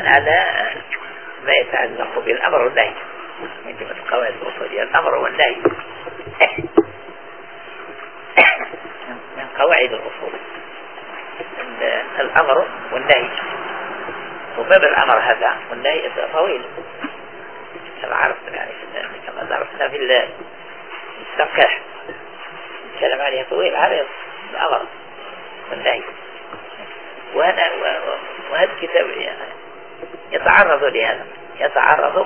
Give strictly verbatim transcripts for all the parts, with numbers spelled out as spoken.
بناء على ما يتعلق بالأمر والنهي من جملة القواعد الأصولية. الأمر والنهي من قواعد الأصول الأمر والنهي، وباب الأمر هذا والنهي طويل كما عرفنا، يعني كما درسنا في التفقيح الكلام عليه طويل عريض الأمر والنهي. وهذا وهذا الكتاب يتعرض لهذا، يتعرض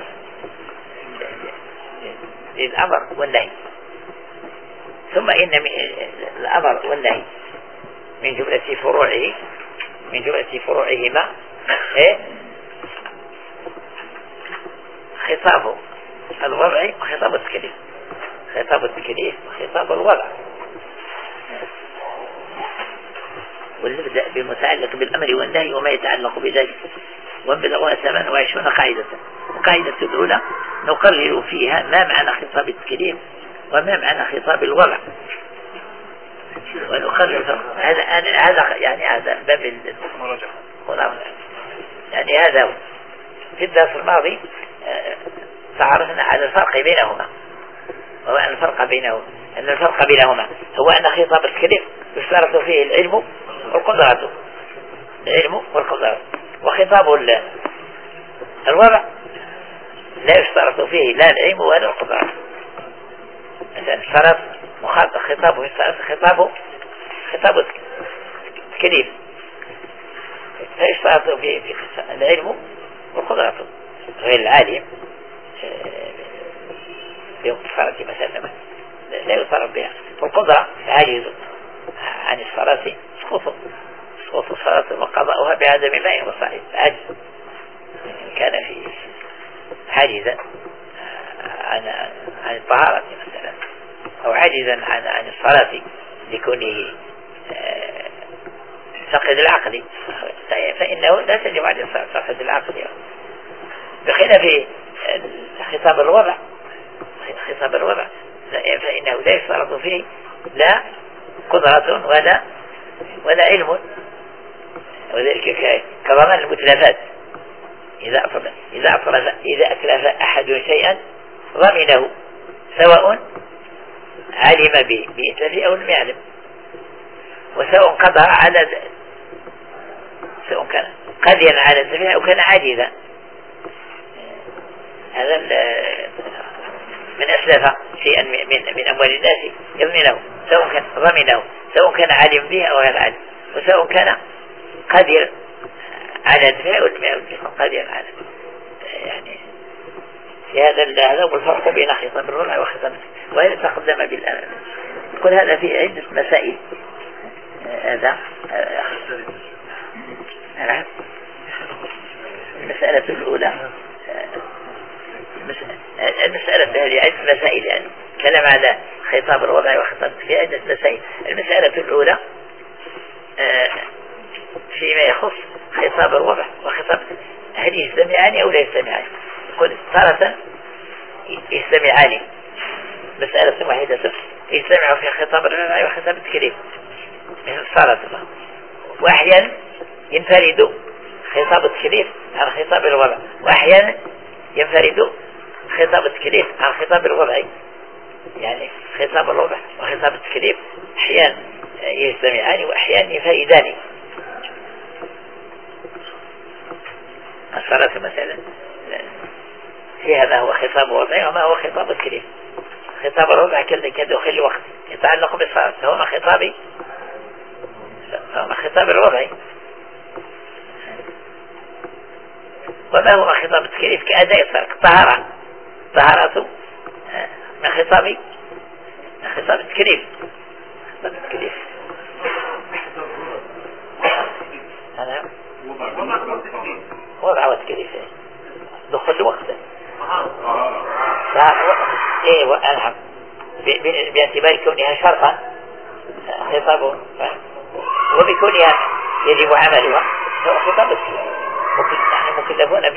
للأمر والنهي. ثم إن الأمر والنهي من جملة فروعه من جملة فروعهما إيه؟ خطاب الوضع وخطاب التكليف، خطاب التكليف وخطاب الوضع. ونبدأ بالمتعلق بالأمر والنهي وما يتعلق بذلك، وانبلغوا ثمان وعشرون قاعدة. القاعدة الأولى نقرر فيها ما معنى خطاب التكليف وما معنى خطاب الوضع، ونقرر هذا هذا يعني هذا باب المراجعة. يعني هذا في الدرس الماضي تعرفنا على الفرق بينهما، وهو أن الفرق بينهما أن الفرق بينهما هو أن خطاب التكليف يشترط فيه العلم والقدرة، العلم والقدرة. وخطاب الوضع لا يشترط فيه لا العلم ولا القدرة. مثلا اشترط مخاطب خطابه خطابه خطاب التكليف فيشترط فيه العلم والقدرة. غير العالم يوم الصلاة مثلا لا يصرف بها، والقدرة عاجز عن الصلاة سقوط سقوط الصلاة وقضاؤها بعدم ماء وصحيح عاجز. كان في عاجزا عن عن الطهارة مثلا، أو عاجزا عن عن الصلاة لكونه فقد العقل، فإنه لا تجب عليه الصلاة فقد العقل. بخلاف خطاب الوضع خطاب الوضع فإنه لا يشترط فيه لا قدرة ولا ولا علم، وذلك كضمان المتلفات. إذا أطلب إذا أطلب إذا أتلف أحد شيئا ضمنه، سواء علم بإتلافه أو لم يعلم، وسواء قدر على سواء كان قادرا على الدفع أو كان عاجزا. هذا من أسلف شيئا من من أموال الناس يضمنه، سواء كان ضمنه سواء كان عالم به أو غير عالم، وسواء كان قادر على الدفع أو لم يكن قادرا على. يعني في هذا هذا هو الفرق بين خطاب الوضع وخطاب، وهذا تقدم بالأمر. كل هذا في عدة مسائل. هذا المسألة الأولى المسألة هذه عدة مسائل، يعني كلام على خطاب الوضع وخطاب في عدة مسائل. المسألة الأولى فيما يخص خطاب الوضع وخطاب، هل يجتمعان أو لا يجتمعان؟ يقول تارة يجتمعان، مسألة واحدة يجتمع في خطاب الوضع وخطاب التكليف مثل صارت الله، وأحيانا ينفرد خطاب التكليف عن خطاب الوضع، وأحيانا ينفرد خطاب التكليف عن خطاب الوضع. يعني خطاب الوضع وخطاب التكليف أحيانا يجتمعان وأحيانا ينفردان. الصلاة مثلا في هذا هو خطاب الوضع وما هو خطاب التكليف. خطاب الوضع كدخول الوقت يتعلق بالصلاة، فهو ما خطابي فهو ما خطاب الوضع. وما هو خطاب التكليف كأداء الصلاة الطهارة، طهارته من خطابي من خطاب التكليف. خطاب التكليف أنا وضع وتكليف دخل الوقت ايه وأنعم باعتبار كونها شرطا خطابه، وبكونها يجب عملها هو خطاب التكليف. نحن مكلفون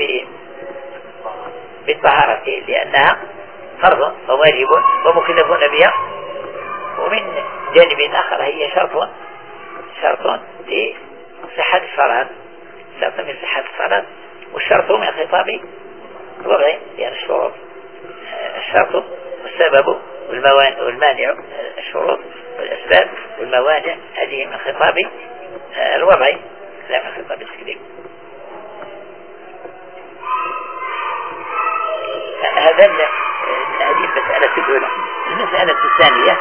بالطهارة لأنها فرض وواجب ومكلفون بها، ومن جانب آخر هي شرط شرط لصحة الصلاة، شرط من صحة الصلاة والشرط من خطاب الوضع يعني الشروط الشرط والسبب والمانع الشروط والأسباب والموانع هذه من خطاب الوضع لا من خطاب التكليف. هذا هذه المسألة الأولى. المسألة الثانية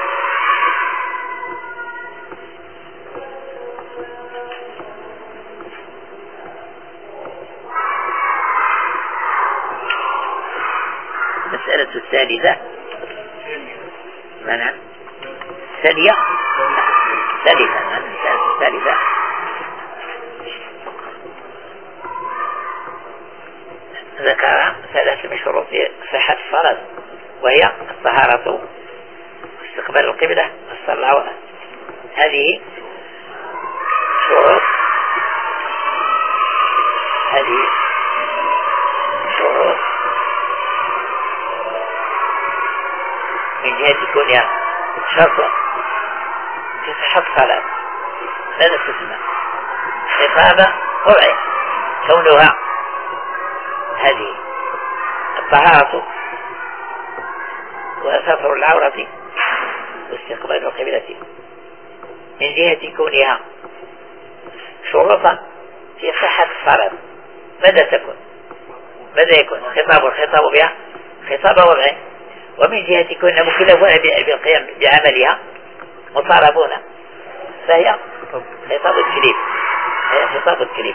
المسألة الثالثة نعم ثانية ثالثة نعم المسألة الثالثة ذكر ثلاث من شروط صحة الصلاة وهي الطهارة واستقبال القبلة والصلاة. هذه شروط هذه شروط من جهة كونها شرط في صحة الصلاة. ماذا تسمى إقامة وضعي كونها هذه الطهارة وستر العورة واستقبال القبلة من جهة كونها شروطا في صحة الصلاة. ماذا تكون ماذا يكون خطاب الخطاب بها خطاب وضعي، ومن جهة كونها مكلفون بالقيام بعملها مطالبون فهي خطاب التكليف هي خطاب التكليف.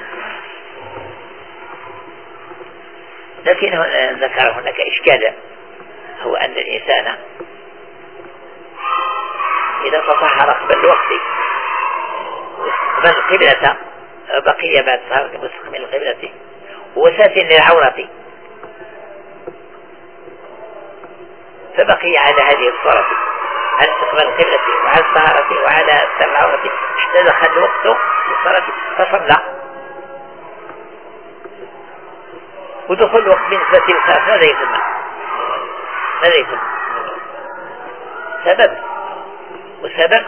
لكن ذكر هناك إشكالا، هو أن الإنسان إذا تطهر قبل الوقت واستقبل القبلة بقي بعد طهارة مستقبل القبلة وساتر للعورة فبقي على هذه الصورة على استقبال القبلة وعلى الطهارة وعلى ستر العورة حتى دخل وقته للصلاة فصلى، ودخول الوقت بالنسبة للصلاة ماذا يسمى ماذا يسمى سبب، والسبب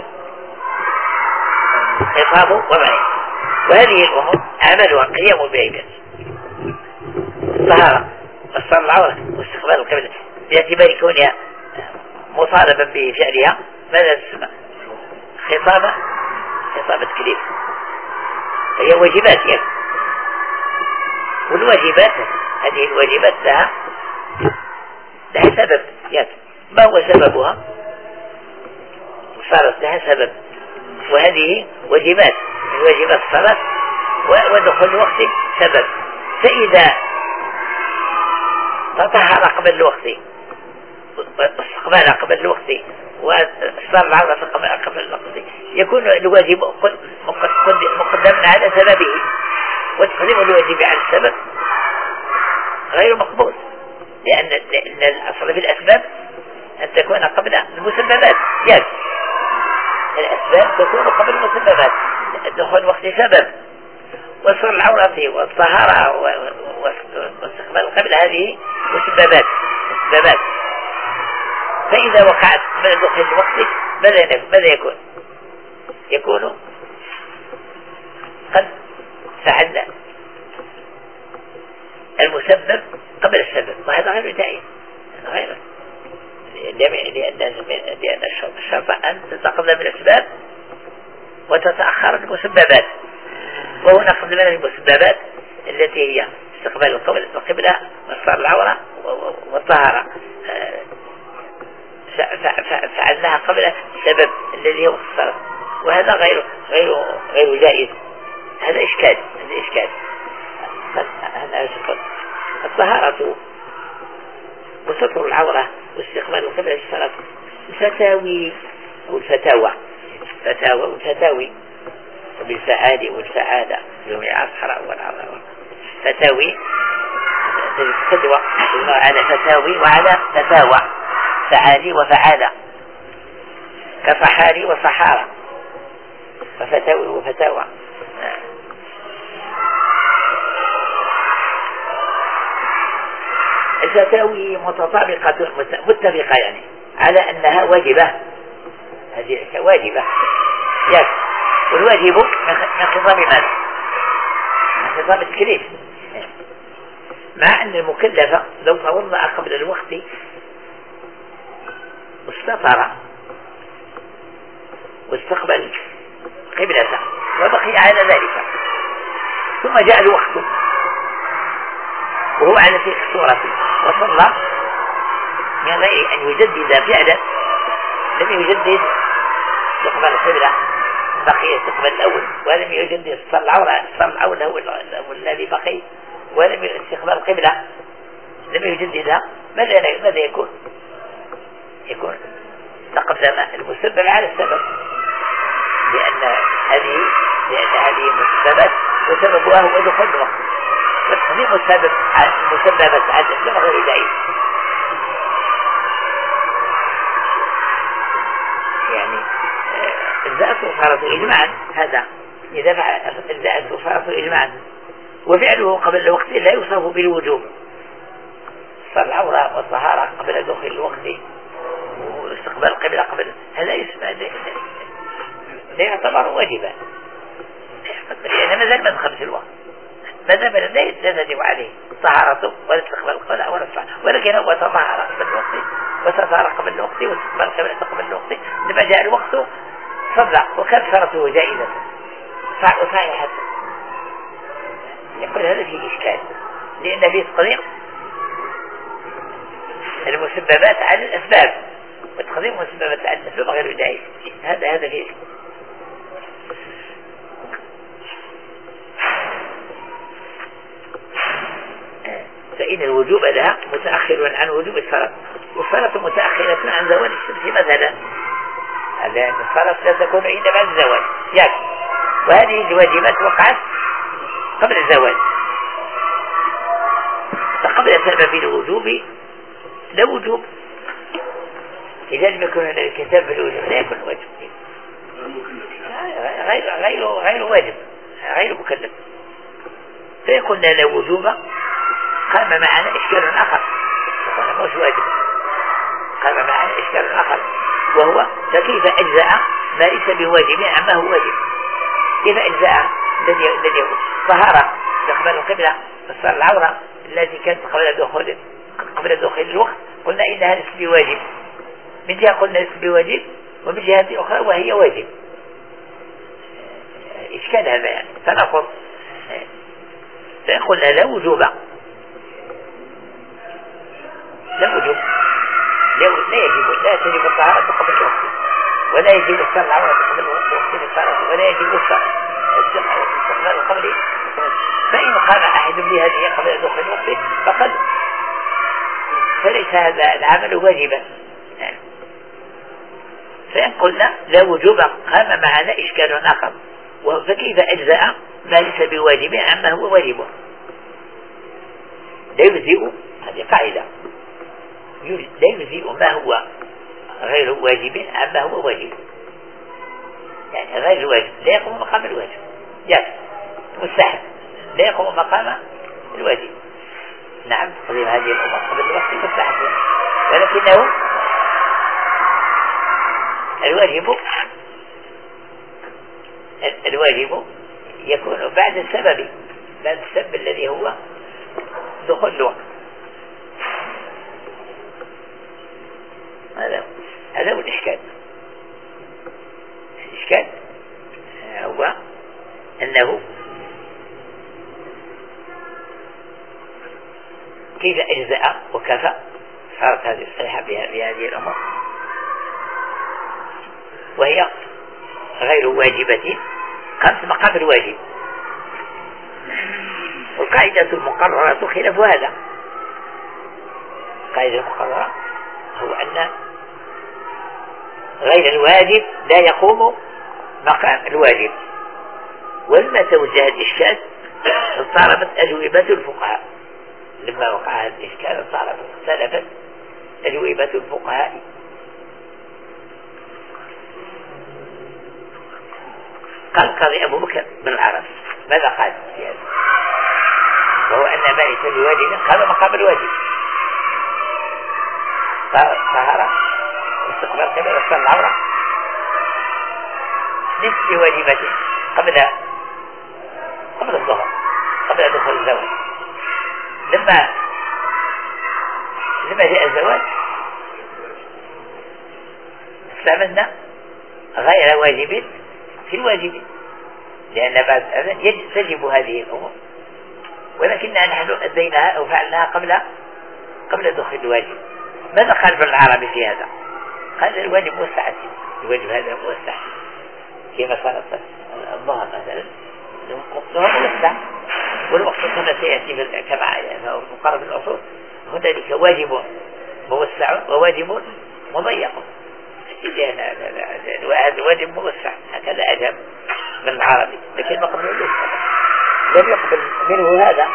خطاب وضعي. وهذه الأمور عملها قيام بعبادة الطهارة وستر العورة واستقبال القبلة باعتبار كونها مطالبا بفعلها ماذا تسمى خطاب خطاب التكليف. هي واجبات يعني، والواجبات هذه الواجبات لها لها سبب يعني. ما هو سببها؟ صارت لها سبب، وهذه واجبات من واجبات الصلاة ودخول الوقت سبب. فإذا تطهر قبل الوقت واستقبال قبل الوقت وصار العورة قبل الوقت يكون الواجب مقدم على سببه، وتقديم الواجب على السبب غير مقبول، لأن الأصل في الأسباب أن تكون قبل المسببات يعني الأسباب تكون قبل المسببات. دخول الوقت سبب، وصل العورة والطهارة واستقبال القبلة هذه مسببات مسببات. فإذا وقعت قبل دخول الوقت ماذا يكون يكون قد فعلنا المسبب قبل السبب، وهذا غير داعي غير لأن الشرط أن تتقدم الأسباب وتتأخر المسببات، وهنا قدمنا المسببات التي هي استقبال القبلة وستر العورة والطهارة فعلناها قبل السبب الذي هو الصلاة، وهذا غير غير غير جائز. هذا إشكال هذا إشكال هذا إشكال. الطهارة وستر العورة واستقبال القبلة للصلاة الفتاوي والفتاوى فتاوى والفتاوي بالفعال والفعالة جميع أصحراء والعظام. فتاوي فتوى على فتاوي وعلى فتاوى فعالي وفعالة كفحالي وصحارى ففتاوي وفتاوى. الفتاوي متطابقة متفقة يعني على أنها واجبة، هذه واجبة يس. والواجب من خطاب ماذا؟ من خطاب التكليف. مع أن المكلف لو توضأ قبل الوقت واستطر واستقبل قبلته وبقي على ذلك ثم جاء الوقت وهو على تلك الصورة وصلى من غير أن يجدد فعلا لم يجدد استقبال القبلة بقي استقبال الأول ولم يجدد صلى العورة صلى الأول هو الذي بقي ولم استقبال القبلة لم يجددها ماذا ماذا يكون؟ يكون تقدم المسبب على السبب لأن هذه لأن هذه مسببات وسببها هو دخول الوقت وتقديم السبب المسببات على الأسباب غير دائم يعني الزأت فرض إجماعا هذا إذا فعل الزأت فرض إجماعا وفعله قبل الوقت لا يوصف بالوجوب فالعورة والطهارة قبل دخول الوقت واستقبال القبلة قبل هذا يسمى لا يعتبر واجبا لأن ما زال ما دخل في الوقت ما زال لا يجب عليه طهارته ولا استقبال القبلة ولا الصلاة ولكن هو تطهر قبل الوقت وتطهر قبل الوقت واستقبال القبلة قبل الوقت لما جاء الوقت صلى وكان فرته جائزة صحيحة يقول هذا فيه إشكال لأن فيه تقديم المسببات على الأسباب وتقديم المسببات على الأسباب غير دائم هذا هذا فيه فإن الوجوب لها متأخر عن وجوب الصلاة والصلاة متأخرة عن زوال الشمس مثلا لأن الصلاة لا تكون إلا بعد الزوال يعني وهذه الواجبات وقعت قبل الزوال فقبل سبب الوجوب لا وجوب إذا لم يكن هناك الكتاب بالوجوب لا يكون واجب غير غير غير واجب غير مكلف فيكون لا وجوب قام معنا إشكال آخر وأنا مش واجب قام معنا إشكال آخر وهو فكيف أجزاء ما ليس بواجب عما هو واجب كيف أجزاء الذي الذي طهارة استقبال القبلة وصل العورة التي كانت قبل دخول قبل دخول الوقت قلنا إنها ليست بواجب من جهة قلنا ليست بواجب ومن جهة أخرى وهي واجب إشكال هذا يعني فنقول فقلنا لا وجوب لا وجوب لا يجب لا تجب الطهارة قبل الوقت ولا يجب الصلاة العورة قبل وقت الصلاة ولا يجب استقبال القبل فإن قام أحد بهذه قبل دخول الوقت فقد فليس هذا العمل واجبا فإن قلنا لا وجوب قام معنا إشكال آخر فكيف أجزاء ما ليس بواجب عما هو واجب لا يجزئ هذه قاعدة لا يجزئ ما هو غير واجب عما هو واجب يعني غير واجب لا يقوم مقام الواجب يعني مستحب لا يقوم مقام الواجب نعم تقديم هذه الأمور قبل الوقت مستحب ولكنه الواجب الواجب يكون بعد السبب بعد السبب الذي هو دخول الوقت هذا هذا هو الإشكال الإشكال هو أنه كيف أجزاء وكفى صارت هذه الصيحة بهذه الأمور وهي غير واجبة قامت مقام الواجب والقاعدة المقررة خلاف هذا القاعدة المقررة هو أن غير الواجب لا يقوم مقام الواجب ولما توجه الإشكال اضطربت أجوبة الفقهاء لما وقع هذا الإشكال اضطربت اختلفت أجوبة الفقهاء قال قاضي أبو بكر بن العرب ماذا قال في هذا وهو أن ما ليس بواجب قام مقام الواجب طهارة واستقبال قبل وصل العورة نفس واجبته قبل قبل الظهر قبل دخول الزواج لما لما لما جاء الزواج استعملنا غير واجب في الواجب، لأن بعد الأذان تجب هذه الأمور، ولكننا نحن أديناها أو فعلناها قبل قبل دخول الواجب. ماذا قال ابن العربي في هذا؟ قال الواجب موسع، الواجب هذا موسع، كما صارت الظهر مثلا الظهر موسع، والوقت كما سيأتي كما مقرر في الأصول هنالك واجب موسع وواجب مضيق. هذا واجب موسع هكذا أجاب من العربي، لكن ما قبل لم يقبل منه هذا.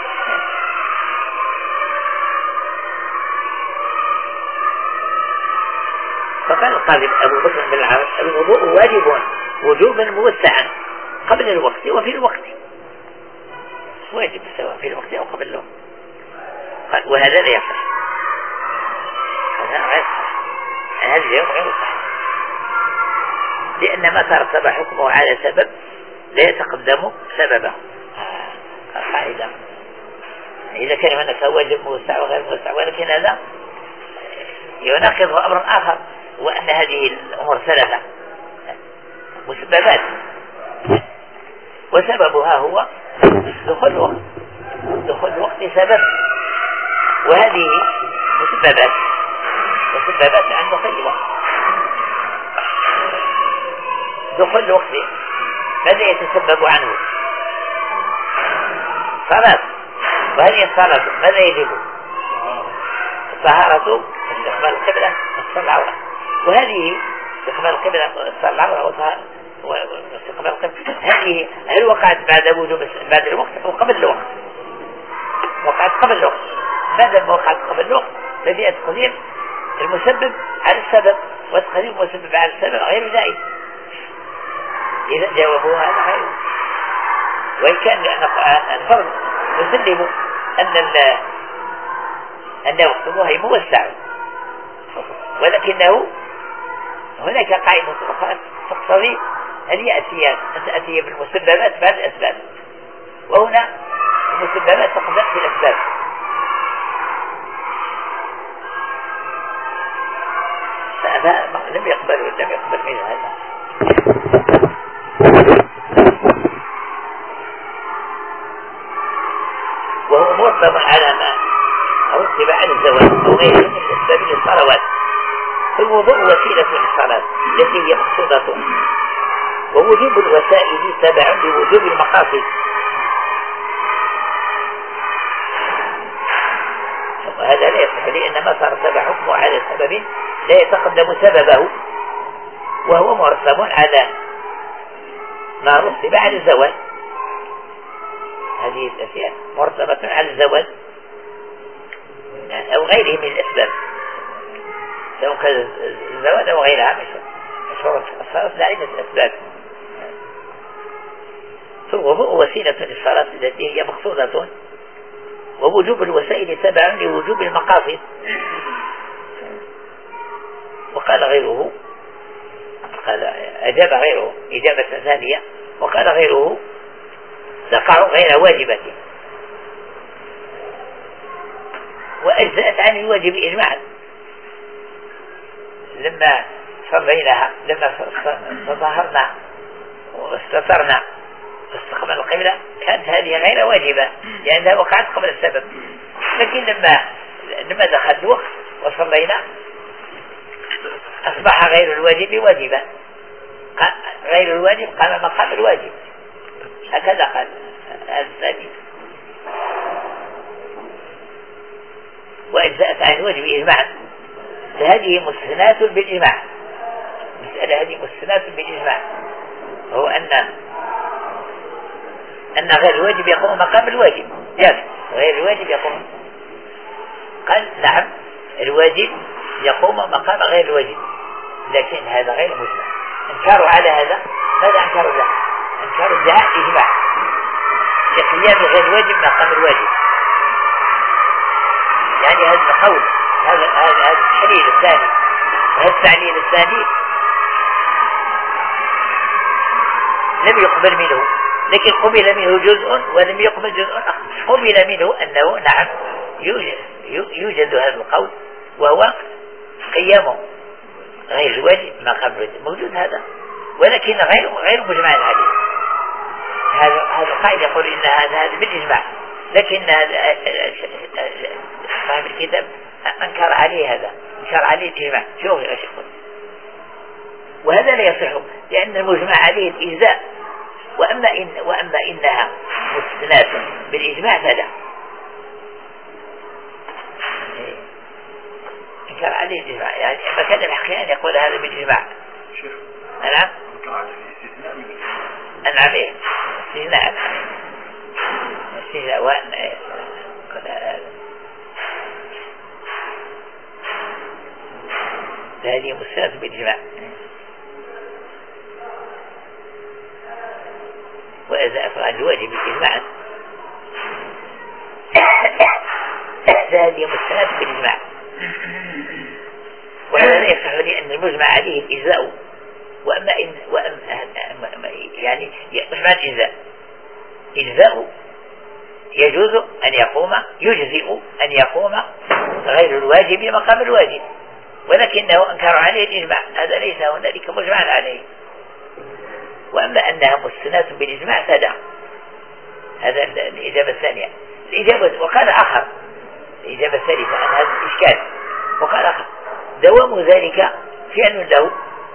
فقال القاضي أبو بكر بن العربي الوضوء واجب وجوبا موسعا قبل الوقت وفي الوقت، واجب سواء في الوقت أو قبل الوقت. وهذا لا يصح، هذا غير صحيح، هذا اليوم غير صحيح، لأن ما ترتب حكمه على سبب لا يتقدم سببه. قاعدة إذا كان هناك واجب موسع وغير موسع، ولكن هذا يناقض أمر آخر، وأن هذه الأمور ثلاثة مسببات، وسببها هو دخول الوقت، دخول الوقت سبب، وهذه مسببات مسببات عن دخول الوقت. دخول الوقت ماذا يتسبب عنه؟ صلاة، وهذه الصلاة ماذا يجب؟ الطهارة، استقبال القبلة، الصلاة العورة، وهذه استقبال القبلة، الصلاة العورة واستقبال القبلة، هذه هل وقعت بعد وجوب بعد الوقت أو قبل الوقت؟ وقعت قبل الوقت. ماذا وقعت قبل الوقت؟ ففي تقديم المسبب على السبب، وتقديم المسبب على السبب غير ذلك. إذا جاوبوا هذا غير، وإن كان الفرض نسلم أن أن وقته موسع، ولكنه هناك قاعدة أخرى تقتضي أن يأتي أن تأتي بالمسببات بعد الأسباب، وهنا المسببات تقدم في الأسباب. لم يقبل لم يقبل منه هذا. وهو مرتب على ما رتب على الزواج أو غيره من الأسباب للصلوات. فالوضوء وسيلة للصلاة التي هي مقصودة، ووجوب الوسائل تابع لوجوب المقاصد. وهذا لا يصح، لأن ما ترتب حكمه على سبب لا يتقدم سببه، وهو مرتب على ما رتب على الزواج. هذه الأشياء مرتبة على الزواج أو غيره من الأسباب، سواء كان الزواج أو غيرها، مشروط الصلاة لعدة أسباب. فالوضوء وسيلة للصلاة التي هي مقصودة، ووجوب الوسائل تبع لوجوب المقاصد. وقال غيره، قال أجاب غيره إجابة ثانية، وقال غيره تقع غير واجبة وأجزأت عن الواجب إجماعا. لما صليناها، لما تطهرنا واستترنا واستقبل القبلة، كانت هذه غير واجبة لأنها وقعت قبل السبب. لكن لما لما دخل الوقت وصلينا أصبح غير الواجب واجبا، غير الواجب قام مقام الواجب، هكذا قال الثاني. وأجزأت عن الواجب إجماعا، فهذه مستثنات بالإجماع. المسألة هذه مستثنات بالإجماع، وهو أن أن غير الواجب يقوم مقام الواجب، يعني غير الواجب يقوم. قال نعم الواجب يقوم مقام غير الواجب، لكن هذا غير مجمع. انكاروا على هذا، ماذا انكاروا له؟ انكاروا ادعاء إجماع لقيام غير الواجب مقام الواجب. يعني هذا القول، هذا هذا هذا التحليل الثاني، وهذا التعليل الثاني لم يقبل منه، لكن قبل منه جزء ولم يقبل جزء آخر. قبل منه أنه نعم يوجد, يوجد هذا القول وهو قيامه غير الواجب ما قبل موجود هذا، ولكن غير غير مجمع عليه. هذا هذا القائل يقول إن هذا هذا بالإجماع، لكن صاحب الكتاب أنكر عليه هذا، أنكر عليه الإجماع. شوف يا شيخ، وهذا لا يصح لأن المجمع عليه الإجزاء، وأما إن وأما إنها مستثناة بالإجماع فلا. أنكر عليه الإجماع، يعني إما كان الحقيقة يقول هذا بالإجماع. نعم. نعم إيه استثناء استثناء وأن إيه هذه مستثناة بالإجماع. وإذا أفعل الواجب بالإجماع هذه مستثناة بالإجماع، وهذا لا يصح لأن المجمع عليه الإجزاء. وأما إن وأما يعني مجمع الإجزاء إجزاء يجوز أن يقوم يجزئ أن يقوم غير الواجب مقام الواجب، ولكنه أنكر عليه الإجماع، هذا ليس هنالك مجمع عليه. وأما أنها مستثناة بالإجماع فلا. هذا الإجابة الثانية. الإجابة وقال آخر، الإجابة الثالثة عن هذا الإشكال، وقال آخر دوام ذلك فعل له،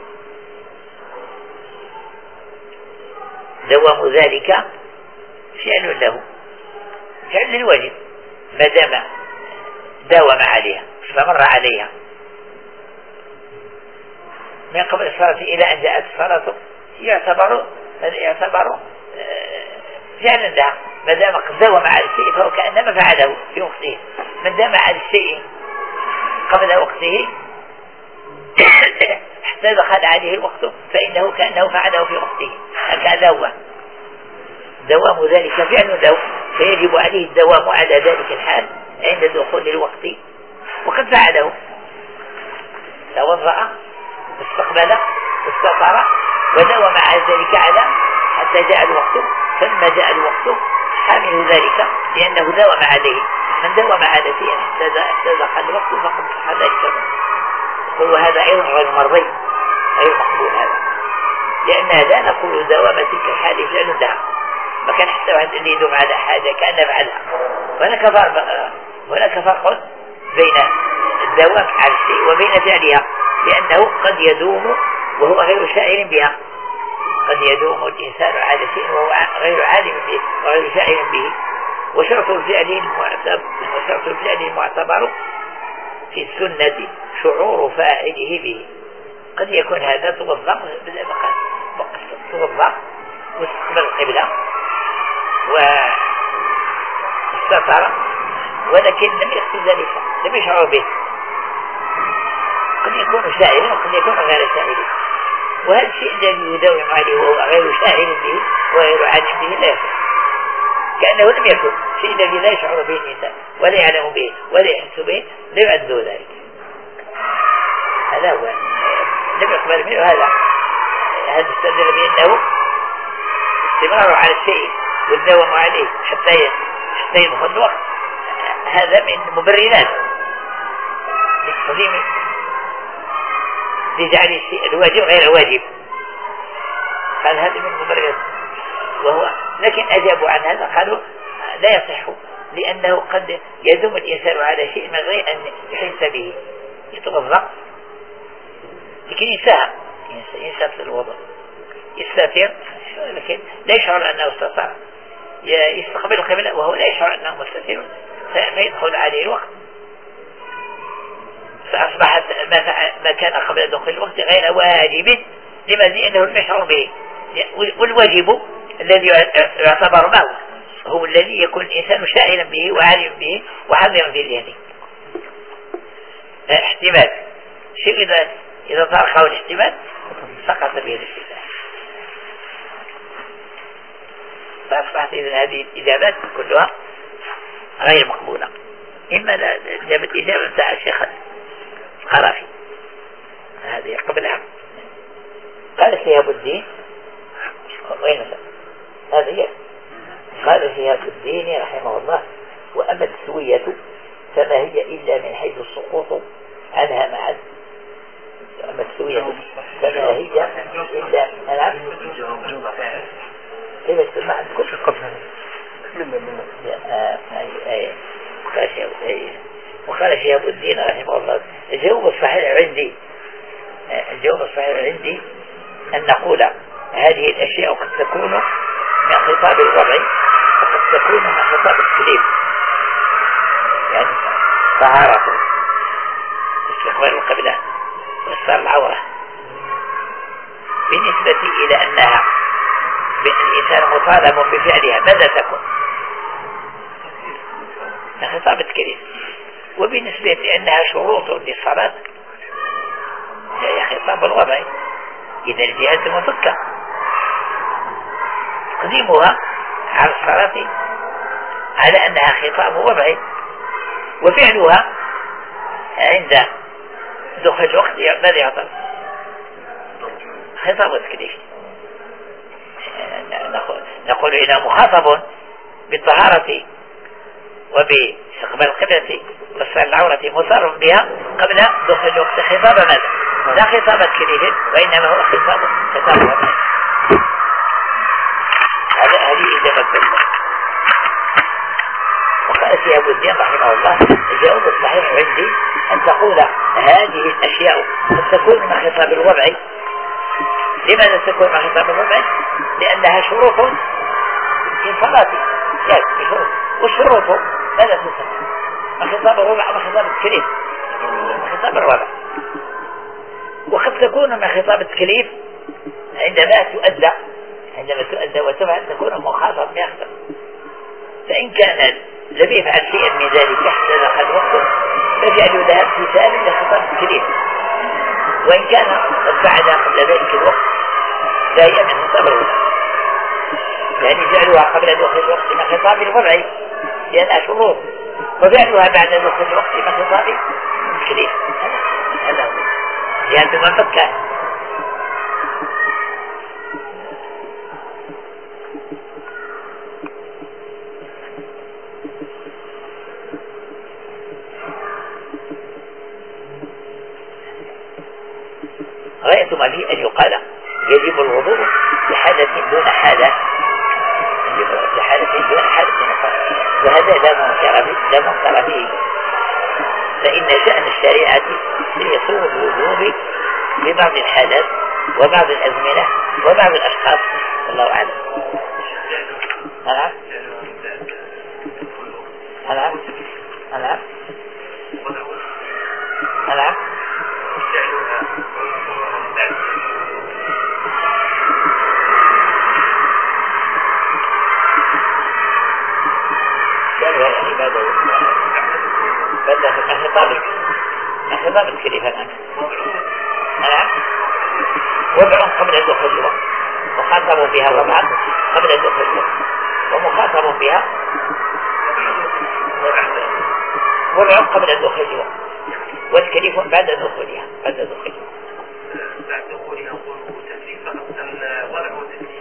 دوام ذلك فعل له فعل الواجب ما دام داوم عليها استمر عليها من قبل الصلاة إلى أن جاءت الصلاة، يعتبر يعتبر فعلا لها ما دام قد داوم على الشيء، فهو كأنما فعله في وقته. من دام على الشيء قبل وقته حتى دخل عليه الوقت فإنه كأنه فعله في وقته، هكذا هو دوام ذلك فعل له، فيجب عليه الدوام على ذلك الحال عند دخول الوقت. وقد فعله، توضأ واستقبل واستطر ودوم على ذلك على حتى جاء الوقت، فلما جاء الوقت حامل ذلك لأنه داوم عليه. من داوم على شيء حتى دخل الوقت فقد صح ذلك، وهذا أيضا غير مرضي غير مقبول هذا، لأن لا نقول دوام تلك الحال فعل لها، ما كان حتى واحد اللي يدوم على حاجة كأنه فعلها. هناك فرق هناك فرق بين الدوام على الشيء وبين فعلها، لأنه قد يدوم وهو غير شاعر بها، قد يدوم الإنسان على شيء وهو غير عالم به وغير شاعر به. وشرط الفعل المعتبر وشرط الفعل المعتبر في السنة شعور فاعله به. قد يكون هذا توضأ توضأ واستقبل القبلة واستطر، ولكن لم يقصد ذلك، لم يشعر به. قد يكون شاعرا وقد يكون غير شاعر، وهذا الشيء الذي يداوم عليه وهو غير شاعر به وغير عالم به لا يصح، كأنه لم يكن شيء الذي لا يشعر به الإنسان ولا يعلم به ولا يحس به، لا يعد ذلك. هذا هو لم يقبل منه هذا. هذا استدل بأنه استمرار على الشيء والدوام عليه حتى حتى يدخل الوقت، هذا من مبررات للتقديم لجعل الشيء الواجب غير واجب، قال هذا من مبررات. وهو لكن أجابوا عن هذا قالوا لا يصح، لأنه قد يدوم الإنسان على شيء من غير أن يحس به، يتوضأ لكن ينساها، ينسى في الوضوء، يستثير لكن لا يشعر أنه استطاع، يستقبل القبلة وهو لا يشعر أنه مستثير، فيدخل عليه الوقت، فأصبحت ما كان قبل دخول الوقت غير واجب لما لأنه لم يشعر به. والواجب الذي يعتبر ما هو هو الذي يكون الإنسان شاعرا به وعالم به وحاضرا في ذهنه. احتمال شيء إذا إذا طرقه الاحتمال سقط به الاحتمال، فأصبحت إذن هذه الإجابات كلها غير مقبولة. إما الإجابة إجابة بتاع الشيخ القرافي هذه قبلها. قال شهاب الدين وين هذه قال شهاب الدين رحمه الله: وأما التسوية فما هي إلا من حيث السقوط عنها معا. أما التسوية فما هي إلا أنا كيف تسمع عندكم وقال شهاب الدين رحمه الله: الجواب الصحيح عندي الجواب الصحيح عندي أن نقول هذه الأشياء قد تكون من خطاب الوضع وقد تكون من خطاب التكليف، يعني طهارة استقبال القبلة واستار العورة، بالنسبة إلى أنها الإنسان مطالب بفعلها ماذا تكون؟ من خطاب التكليف. وبالنسبة لأنها شروط للصلاة هي خطاب الوضع، إذا الجهاز مفكة تقديمها على الصلاة على أنها خطاب وضعي، وفعلها عند دخول الوقت ماذا يعتبر؟ خطاب تكليف. نقول إنه مخاطب بالطهارة وباستقبال القبلة وستر العورة مصر بها قبل دخول الوقت خطاب ماذا؟ لا خطاب تكليف، وإنما هو خطاب خطاب وضعي. هذا هذه إجابة الدكتور. وقال شهاب الدين رحمه الله: الجواب الصحيح عندي أن تقول هذه الأشياء قد تكون من خطاب الوضع. لماذا تكون من خطاب الوضع؟ لأنها شروط في صلاة، يعني شروط، والشروط ماذا تسمى؟ من خطاب الوضع ومن خطاب التكليف. من خطاب الوضع، وقد تكون من خطاب التكليف عندما تؤدى عندما تؤدى وتفعل تكون مخاطب بأخطر. فإن كان لم يفعل شيئا من ذلك حتى دخل وقته فجعلوا لها امتثالا لخطاب التكليف، وإن كان قد فعلها قبل ذلك الوقت فهي من خطاب الوضع، يعني جعلوها قبل دخول الوقت من خطاب الوضع لأنها شروط، وفعلها بعد دخول الوقت من خطاب التكليف. هذا هو جهة من فكه. غاية ما فيه أن يقال يجب الوضوء بحدث دون حالة، يجب بحدث دون حالة، وهذا لا منكر فيه لا منكر فيه، فإن شأن الشريعة يصوم الوضوء ببعض الحالات وبعض الأزمنة وبعض الأشخاص، والله أعلم. نعم نعم نعم نعم يعني بدأ بدأ في خطاب خطاب التكليف الآن. نعم وضع قبل دخول الوقت، مخاطب بها وضعا قبل دخول الوقت، ومخاطب بها وضع قبل دخول الوقت، والتكليف بعد دخولها بعد دخولها بعد دخولها يقول تكليف أم وضع وتكليف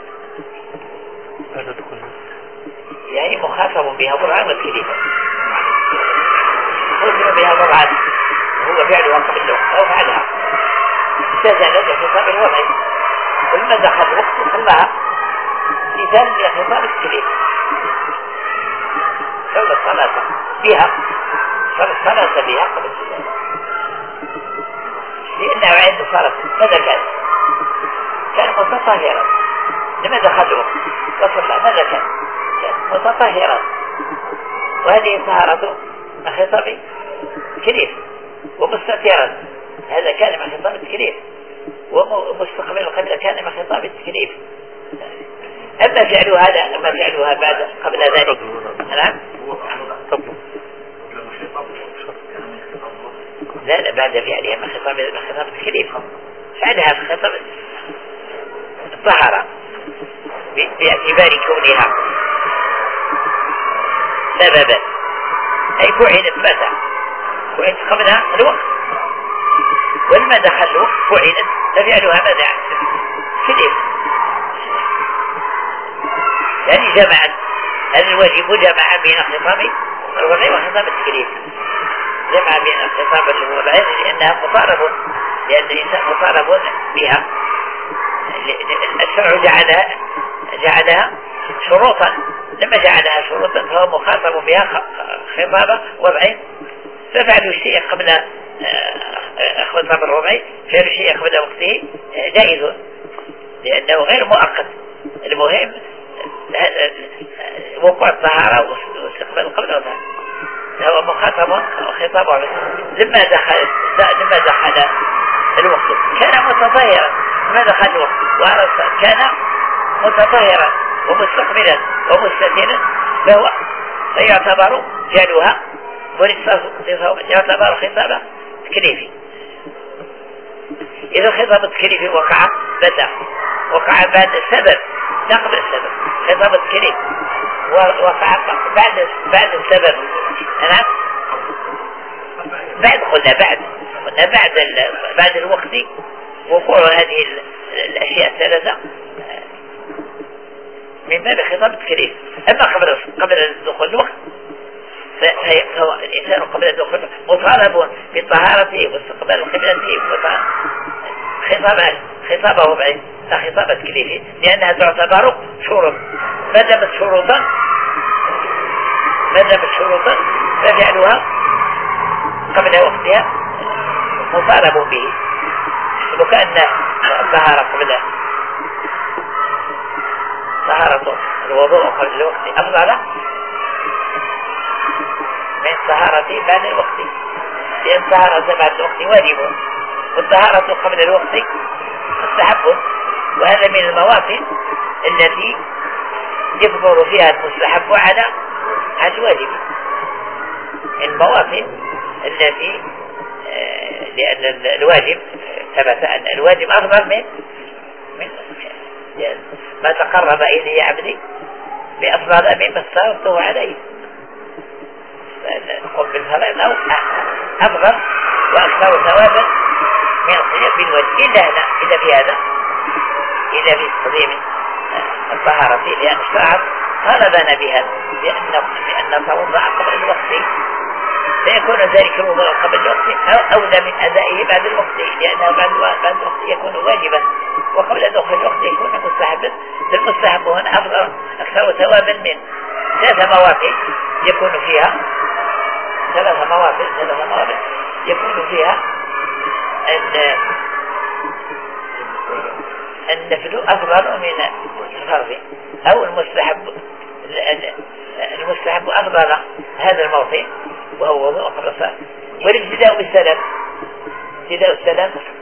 بعد دخولها، يعني مخاطب بها وضعا وتكليفا، مخاطب بها وضعا هو فعلها قبل الوقت أو فعلها استاذن لخطاب الوضع، ولما دخل الوقت صلاها مثال لخطاب التكليف، صلى الصلاة بها صلى الصلاة بها قبل الصلاة، لأنه عند صلاة ماذا كان؟ كان متطهرا لما دخل الوقت وصلى، ماذا كان؟ كان متطهرا، وهذه طهارة من خطاب التكليف، ومستترا هذا كان من خطاب التكليف، ومستقبل القبلة كان من خطاب التكليف. أما فعلوا هذا أما فعلوها بعد قبل ذلك نعم لا لا بعد فعلها من خطاب من خطاب التكليف، فعلها في خطاب الطهارة باعتبار كونها سببا، أي فعلت متى؟ فعلت قبلها الوقت، ولما دخل الوقت فعلت ففعلها ماذا؟ كليف. جمعا الواجب جمع بين الخطاب الوضعي والخطاب التكليفي، جمع بين الخطاب الوضعي لأنها مطالب، لأن الإنسان مطالب بها، الشرع جعلها جعلها شروطا، لما جعلها شروطا فهو مخاطب بها خطاب وضعي، ففعل الشيء قبل الخطاب الوضعي فعل الشيء قبل وقته جائز لأنه غير مؤقت، المهم وقوع الطهارة واستقبال قبل وقتها، هو مخاطب خطاب وضعي. لما دخل لما دخل الوقت كان متطهرا، لما دخل الوقت كان متطهرا ومستقبلا ومستتنا، فهو فيعتبر جعلها يعتبر خطابا تكليفي. إذا الخطاب التكليفي وقع بدأ وقع بعد السبب لا قبل السبب، خطاب التكليف وقع بعد بعد السبب، نعم بعد قلنا بعد قلنا بعد بعد الوقت وقوع هذه الأشياء الثلاثة من باب خطاب التكليف. أما قبل قبل دخول الوقت فهو الإنسان قبل الدخول مطالب بطهارته واستقبال قبلته خطاب خطاب وضعي لا خطاب تكليفي، لأنها تعتبر شروط، ما دامت شروطا ما دامت شروطا ففعلها قبل وقتها مطالب به، وكأن الطهارة قبل طهارة الوضوء قبل الوقت أفضل من الطهارة بعد الوقت، لأن الطهارة بعد الوقت واجب والطهارة قبل الوقت مستحب، وهذا من المواطن التي يكبر فيها المستحب على على الواجب، المواطن التي آه لأن الواجب ثبت أن الواجب أفضل من من ما تقرب إليه عبدي بأفضل مما افترضته عليه، نقوم بالفرائض أو أفضل وأكثر ثوابا من الصيام بالواجب، إلا هنا إذا في هذا إذا في تقديم الطهارة، لأن الشرع طالبنا بهذا، لأن لأن الوضوء قبل الوقت فيكون ذلك الوضوء قبل الوقت أو أولى من أدائه بعد الوقت، لأنه بعد بعد الوقت يكون واجبا وقبل دخول الوقت يكون مستحبا، المستحب هنا أفضل أكثر ثوابا من ثلاث مواقع يكون فيها ثلاث مواقع ثلاث مواقع يكون فيها أن النفل أفضل من الفرض أو المستحب المستحب أفضل هذا الموضع وهو وضوء قبل الصلاة، والابتداء بالسلام ابتداء السلام